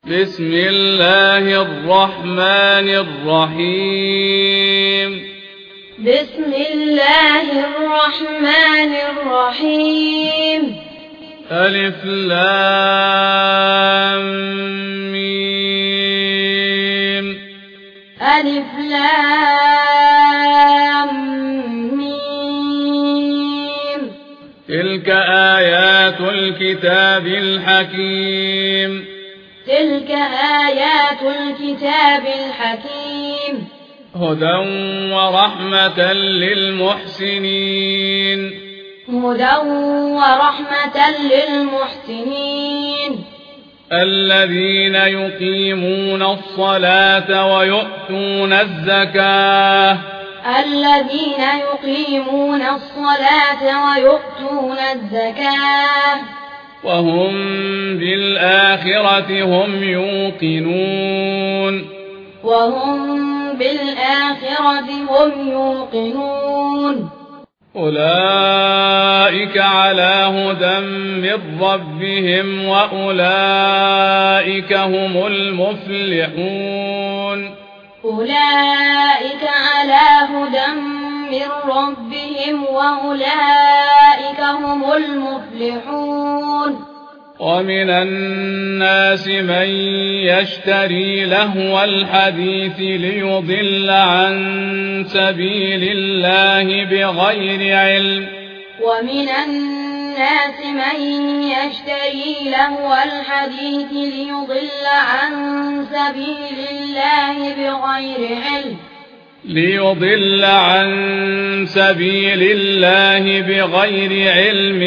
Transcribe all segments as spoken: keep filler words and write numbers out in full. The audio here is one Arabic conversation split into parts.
بسم الله الرحمن الرحيم بسم الله الرحمن الرحيم ألف لام ميم ألف لام ميم تلك آيات الكتاب الحكيم تلك آيات الكتاب الحكيم هدى ورحمة للمحسنين هدى ورحمة للمحسنين الذين يقيمون الصلاة ويؤتون الزكاة الذين يقيمون الصلاة ويؤتون الزكاة وهم بالآخرة هم يوقنون وهم بالآخرة هم يوقنون أولئك على هدى من ربهم وأولئك هم المفلحون أولئك على هدى من ربهم وأولئك هم المفلحون ومن الناس من يشتري لهو الحديث ليضل عن سبيل الله بغير علم ومن الناس من يشتري لهو الحديث ليضل عن سبيل الله بغير علم ليضل عن سبيل الله بغير علم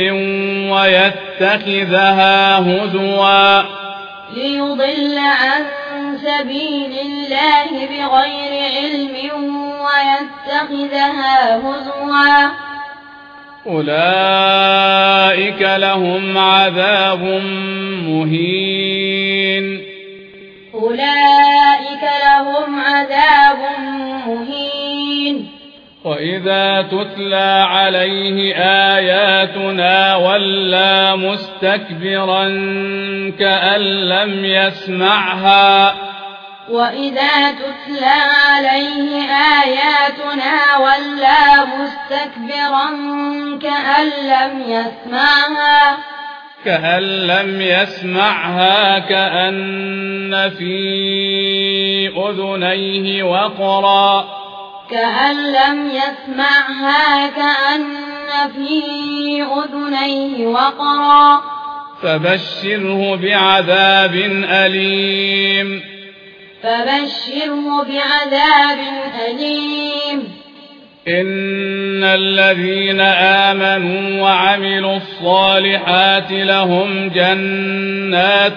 ويتخذها هزوا ليضل عن سبيل الله بغير علم ويتخذها هزوا أولئك لهم عذاب مهين أولئك لهم عذاب مهين وإذا تتلى عليه آياتنا ولى مستكبرا كأن لم يسمعها وإذا تتلى عليه آياتنا ولى مستكبرا كأن لم يسمعها كأن لم يسمعها كأن في أذنيه وقرا كأن لم يسمعها كأن في أذنيه وقرا فبشره بعذاب أليم فبشره بعذاب أليم إن الذين آمنوا وعملوا الصالحات لهم جنات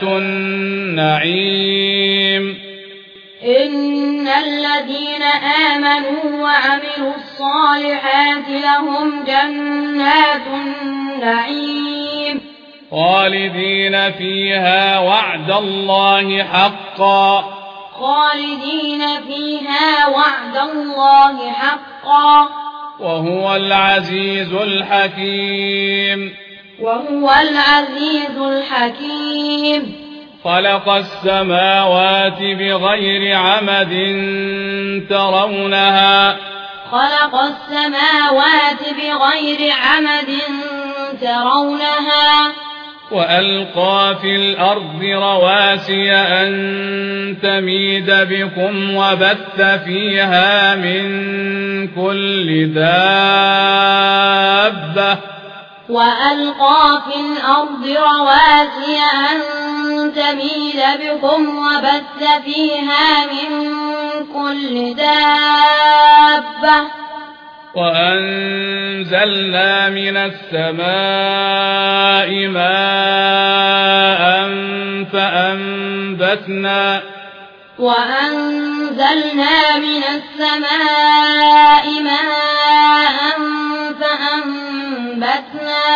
النعيم إن الذين آمنوا وعملوا الصالحات لهم جنات النعيم خالدين فيها وعد الله حقا خالدين فيها وعد الله حقا وهو العزيز الحكيم وهو العزيز الحكيم خلق السماوات بغير عمد ترونها خلق السماوات بغير عمد ترونها وألقى في الأرض رواسي أن تميد بكم وبث فيها من كل دابة وألقى في الأرض رواسي أن تميد بكم وبث فيها من كل دابة وأنزلنا من السماء ماء فأنبتنا وأنزلنا من السماء ماء فأنبتنا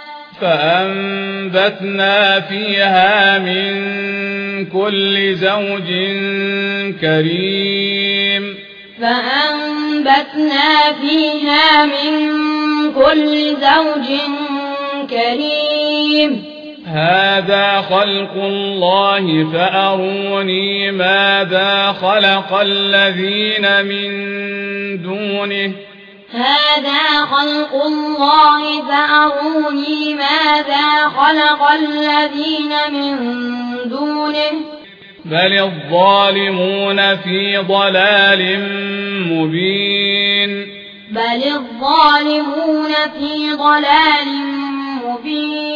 فأنبتنا فيها من كل زوج كريم فأنبتنا فيها من كل زوج كريم هذا خلق الله فأروني ماذا خلق الذين من دونه هذا خلق الله فأروني ماذا خلق الذين من دونه بل الظالمون في ضلال مبين بل الظالمون في ضلال مبين